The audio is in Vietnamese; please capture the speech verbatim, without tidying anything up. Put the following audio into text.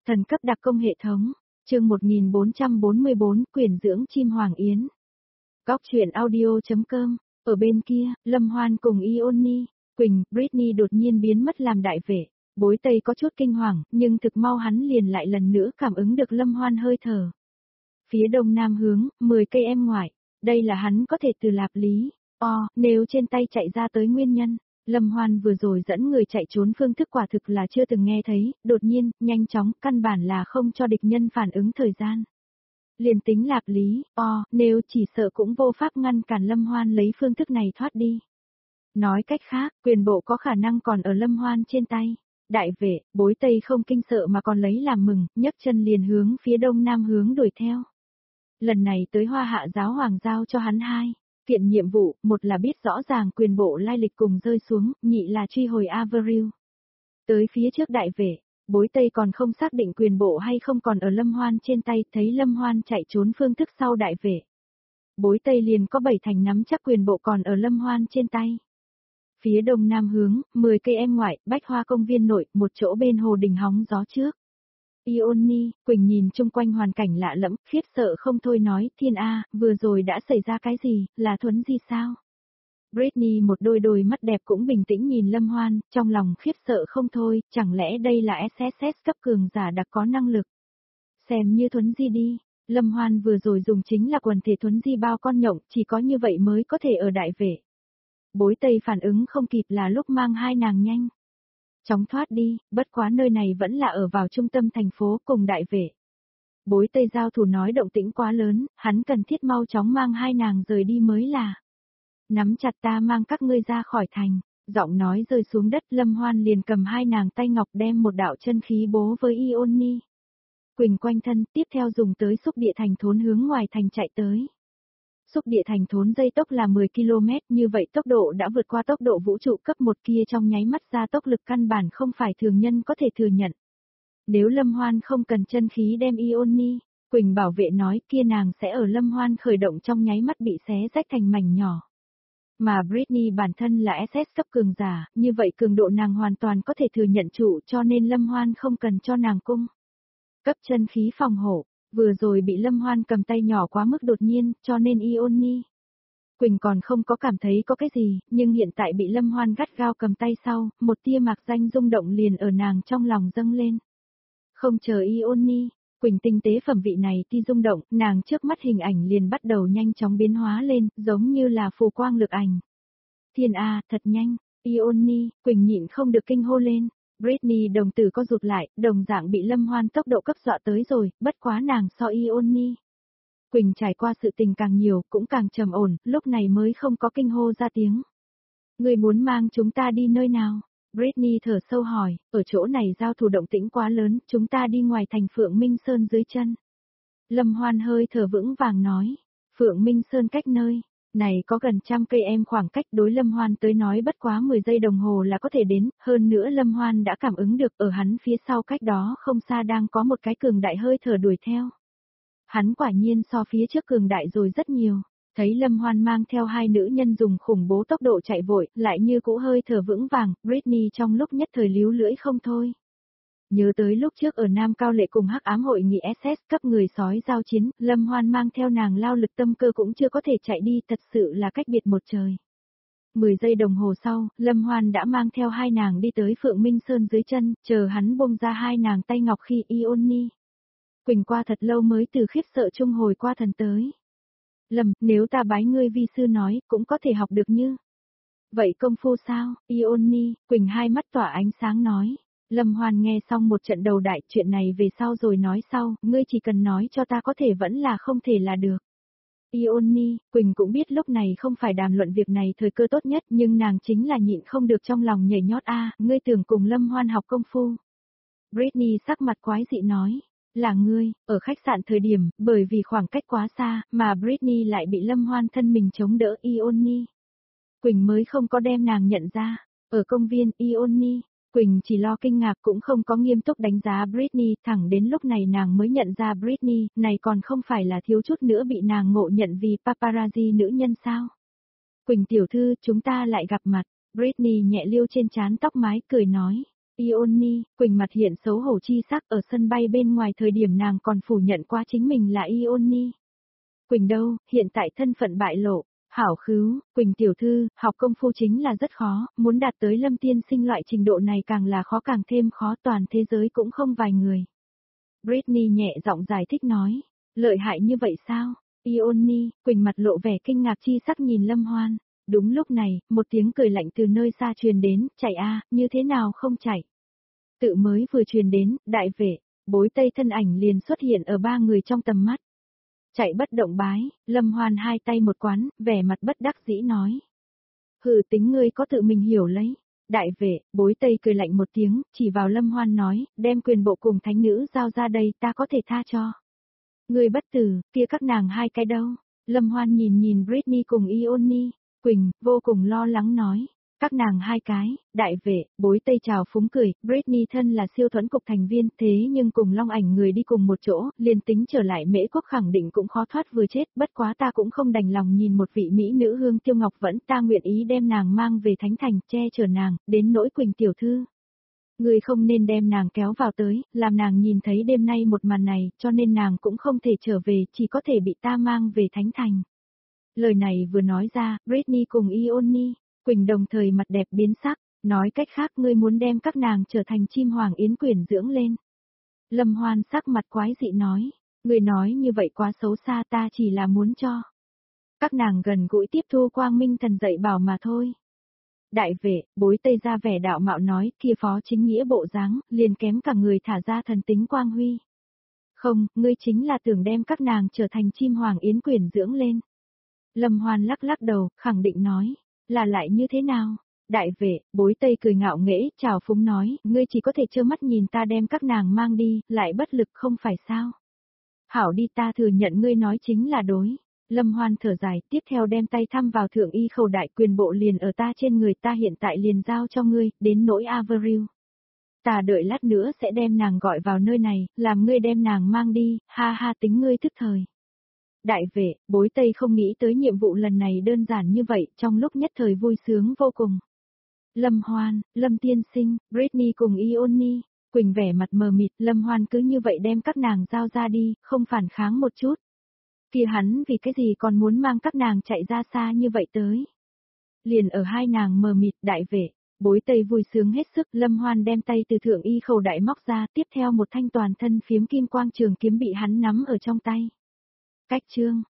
Thần cấp đặc công hệ thống, chương một nghìn bốn trăm bốn mươi bốn, quyền dưỡng chim hoàng yến. Góc truyện audio chấm com, ở bên kia, Lâm Hoan cùng Ioni, Quỳnh, Britney đột nhiên biến mất làm đại vệ. Bối Tây có chút kinh hoàng, nhưng thực mau hắn liền lại lần nữa cảm ứng được Lâm Hoan hơi thở. Phía đông nam hướng, mười cây em ngoại, đây là hắn có thể từ Lạp Lý, o, nếu trên tay chạy ra tới nguyên nhân. Lâm Hoan vừa rồi dẫn người chạy trốn phương thức quả thực là chưa từng nghe thấy, đột nhiên, nhanh chóng, căn bản là không cho địch nhân phản ứng thời gian. Liền tính Lạp Lý, o, nếu chỉ sợ cũng vô pháp ngăn cản Lâm Hoan lấy phương thức này thoát đi. Nói cách khác, quyền bộ có khả năng còn ở Lâm Hoan trên tay. Đại vệ, Bối Tây không kinh sợ mà còn lấy làm mừng, nhấc chân liền hướng phía đông nam hướng đuổi theo. Lần này tới Hoa Hạ giáo hoàng giao cho hắn hai kiện nhiệm vụ, một là biết rõ ràng quyền bộ lai lịch cùng rơi xuống, nhị là truy hồi Avril. Tới phía trước đại vệ, Bối Tây còn không xác định quyền bộ hay không còn ở Lâm Hoan trên tay, thấy Lâm Hoan chạy trốn phương thức sau đại vệ. Bối Tây liền có bảy thành nắm chắc quyền bộ còn ở Lâm Hoan trên tay. Phía đông nam hướng, mười cây em ngoại, Bách Hoa công viên nội, một chỗ bên hồ đình hóng gió trước. Ioni, Quỳnh nhìn chung quanh hoàn cảnh lạ lẫm, khiếp sợ không thôi nói, thiên A, vừa rồi đã xảy ra cái gì, là thuấn di sao? Britney một đôi đôi mắt đẹp cũng bình tĩnh nhìn Lâm Hoan, trong lòng khiếp sợ không thôi, chẳng lẽ đây là ét ét ét cấp cường giả đặc có năng lực? Xem như thuấn di đi, Lâm Hoan vừa rồi dùng chính là quần thể thuấn di bao con nhộng, chỉ có như vậy mới có thể ở đại vệ. Bối Tây phản ứng không kịp là lúc mang hai nàng nhanh chóng thoát đi, bất quá nơi này vẫn là ở vào trung tâm thành phố cùng đại vệ. Bối Tây giao thủ nói động tĩnh quá lớn, hắn cần thiết mau chóng mang hai nàng rời đi mới là. Nắm chặt ta mang các ngươi ra khỏi thành, giọng nói rơi xuống đất, Lâm Hoan liền cầm hai nàng tay ngọc đem một đạo chân khí bố với Ioni. Quỳnh quanh thân, tiếp theo dùng tới xúc địa thành thốn hướng ngoài thành chạy tới. Xúc địa thành thốn dây tốc là mười ki lô mét, như vậy tốc độ đã vượt qua tốc độ vũ trụ cấp một kia, trong nháy mắt ra tốc lực căn bản không phải thường nhân có thể thừa nhận. Nếu Lâm Hoan không cần chân khí đem Ioni, Quỳnh bảo vệ nói kia nàng sẽ ở Lâm Hoan khởi động trong nháy mắt bị xé rách thành mảnh nhỏ. Mà Britney bản thân là ét ét cấp cường giả, như vậy cường độ nàng hoàn toàn có thể thừa nhận trụ, cho nên Lâm Hoan không cần cho nàng cung cấp chân khí phòng hộ. Vừa rồi bị Lâm Hoan cầm tay nhỏ quá mức đột nhiên, cho nên Ioni. Quỳnh còn không có cảm thấy có cái gì, nhưng hiện tại bị Lâm Hoan gắt gao cầm tay sau, một tia mạc danh rung động liền ở nàng trong lòng dâng lên. Không chờ Ioni, Quỳnh tinh tế phẩm vị này ti rung động, nàng trước mắt hình ảnh liền bắt đầu nhanh chóng biến hóa lên, giống như là phù quang lực ảnh. Thiên A, thật nhanh, Ioni, Quỳnh nhịn không được kinh hô lên. Britney đồng tử có rụt lại, đồng dạng bị Lâm Hoan tốc độ cấp dọa tới rồi, bất quá nàng so Ioni. Quỳnh trải qua sự tình càng nhiều, cũng càng trầm ổn, lúc này mới không có kinh hô ra tiếng. Người muốn mang chúng ta đi nơi nào? Britney thở sâu hỏi, ở chỗ này giao thủ động tĩnh quá lớn, chúng ta đi ngoài thành Phượng Minh Sơn dưới chân. Lâm Hoan hơi thở vững vàng nói, Phượng Minh Sơn cách nơi này có gần trăm cây em, khoảng cách đối Lâm Hoan tới nói bất quá mười giây đồng hồ là có thể đến, hơn nữa Lâm Hoan đã cảm ứng được ở hắn phía sau cách đó không xa đang có một cái cường đại hơi thở đuổi theo. Hắn quả nhiên so phía trước cường đại rồi rất nhiều, thấy Lâm Hoan mang theo hai nữ nhân dùng khủng bố tốc độ chạy vội, lại như cũ hơi thở vững vàng, Britney trong lúc nhất thời líu lưỡi không thôi. Nhớ tới lúc trước ở Nam Cao Lệ cùng Hắc Ám hội nghị ét ét cấp người sói giao chiến, Lâm Hoan mang theo nàng lao lực tâm cơ cũng chưa có thể chạy đi, thật sự là cách biệt một trời. mười giây đồng hồ sau, Lâm Hoan đã mang theo hai nàng đi tới Phượng Minh Sơn dưới chân, chờ hắn buông ra hai nàng tay ngọc khi Ioni. Quỳnh qua thật lâu mới từ khiếp sợ trung hồi qua thần tới. Lâm, nếu ta bái ngươi vi sư nói, cũng có thể học được như. Vậy công phu sao, Ioni? Quỳnh hai mắt tỏa ánh sáng nói. Lâm Hoan nghe xong một trận đầu đại, chuyện này về sau rồi nói sau, ngươi chỉ cần nói cho ta có thể vẫn là không thể là được. Ioni, Quỳnh cũng biết lúc này không phải đàm luận việc này thời cơ tốt nhất, nhưng nàng chính là nhịn không được trong lòng nhảy nhót a, ngươi tưởng cùng Lâm Hoan học công phu. Britney sắc mặt quái dị nói, là ngươi, ở khách sạn thời điểm, bởi vì khoảng cách quá xa, mà Britney lại bị Lâm Hoan thân mình chống đỡ Ioni. Quỳnh mới không có đem nàng nhận ra, ở công viên Ioni. Quỳnh chỉ lo kinh ngạc cũng không có nghiêm túc đánh giá Britney, thẳng đến lúc này nàng mới nhận ra Britney, này còn không phải là thiếu chút nữa bị nàng ngộ nhận vì paparazzi nữ nhân sao. Quỳnh tiểu thư, chúng ta lại gặp mặt, Britney nhẹ liêu trên trán tóc mái, cười nói, Ioni, Quỳnh mặt hiện xấu hổ chi sắc, ở sân bay bên ngoài thời điểm nàng còn phủ nhận qua chính mình là Ioni. Quỳnh đâu, hiện tại thân phận bại lộ. Hảo khứu, Quỳnh tiểu thư, học công phu chính là rất khó, muốn đạt tới Lâm tiên sinh loại trình độ này càng là khó càng thêm khó, toàn thế giới cũng không vài người. Britney nhẹ giọng giải thích nói, lợi hại như vậy sao? Ioni, Quỳnh mặt lộ vẻ kinh ngạc chi sắc nhìn Lâm Hoan. Đúng lúc này, một tiếng cười lạnh từ nơi xa truyền đến, chạy a, như thế nào không chạy? Tự mới vừa truyền đến, đại vệ, bối tây thân ảnh liền xuất hiện ở ba người trong tầm mắt. Chạy bất động bái, Lâm Hoan hai tay một quán, vẻ mặt bất đắc dĩ nói. Hừ, tính ngươi có tự mình hiểu lấy. Đại vệ, bối tây cười lạnh một tiếng, chỉ vào Lâm Hoan nói, đem quyền bộ cùng thánh nữ giao ra đây, ta có thể tha cho. Ngươi bất tử, kia các nàng hai cái đâu? Lâm Hoan nhìn nhìn Britney cùng Ioni, Quỳnh, vô cùng lo lắng nói. Các nàng hai cái, đại vệ, bối tây chào phúng cười, Britney thân là siêu thuẫn cục thành viên, thế nhưng cùng Long Ảnh người đi cùng một chỗ, liền tính trở lại Mễ Quốc khẳng định cũng khó thoát vừa chết, bất quá ta cũng không đành lòng nhìn một vị mỹ nữ Hương Tiêu Ngọc vẫn, ta nguyện ý đem nàng mang về Thánh Thành, che chở nàng, đến nỗi Quỳnh tiểu thư. Người không nên đem nàng kéo vào tới, làm nàng nhìn thấy đêm nay một màn này, cho nên nàng cũng không thể trở về, chỉ có thể bị ta mang về Thánh Thành. Lời này vừa nói ra, Britney cùng Ioni, Quỳnh đồng thời mặt đẹp biến sắc, nói cách khác ngươi muốn đem các nàng trở thành chim hoàng yến quyển dưỡng lên. Lâm Hoan sắc mặt quái dị nói, ngươi nói như vậy quá xấu xa, ta chỉ là muốn cho các nàng gần gũi tiếp thu quang minh thần dạy bảo mà thôi. Đại vệ, bối tây ra vẻ đạo mạo nói, kia phó chính nghĩa bộ dáng, liền kém cả người thả ra thần tính quang huy. Không, ngươi chính là tưởng đem các nàng trở thành chim hoàng yến quyển dưỡng lên. Lâm Hoan lắc lắc đầu, khẳng định nói, là lại như thế nào? Đại vệ, bối tây cười ngạo nghễ, chào phúng nói, ngươi chỉ có thể trơ mắt nhìn ta đem các nàng mang đi, lại bất lực không phải sao? Hảo đi, ta thừa nhận ngươi nói chính là đối. Lâm Hoan thở dài, tiếp theo đem tay thăm vào thượng y khẩu đại, quyền bộ liền ở ta trên người, ta hiện tại liền giao cho ngươi, đến nỗi Avril. Ta đợi lát nữa sẽ đem nàng gọi vào nơi này, làm ngươi đem nàng mang đi, ha ha, tính ngươi thức thời. Đại vệ, bối tây không nghĩ tới nhiệm vụ lần này đơn giản như vậy, trong lúc nhất thời vui sướng vô cùng. Lâm Hoan, Lâm tiên sinh, Britney cùng Ioni, Quỳnh vẻ mặt mờ mịt, Lâm Hoan cứ như vậy đem các nàng giao ra đi, không phản kháng một chút. Kia hắn vì cái gì còn muốn mang các nàng chạy ra xa như vậy tới. Liền ở hai nàng mờ mịt, đại vệ, bối tây vui sướng hết sức, Lâm Hoan đem tay từ thượng y khẩu đại móc ra, tiếp theo một thanh toàn thân phiếm kim quang trường kiếm bị hắn nắm ở trong tay. Cách chương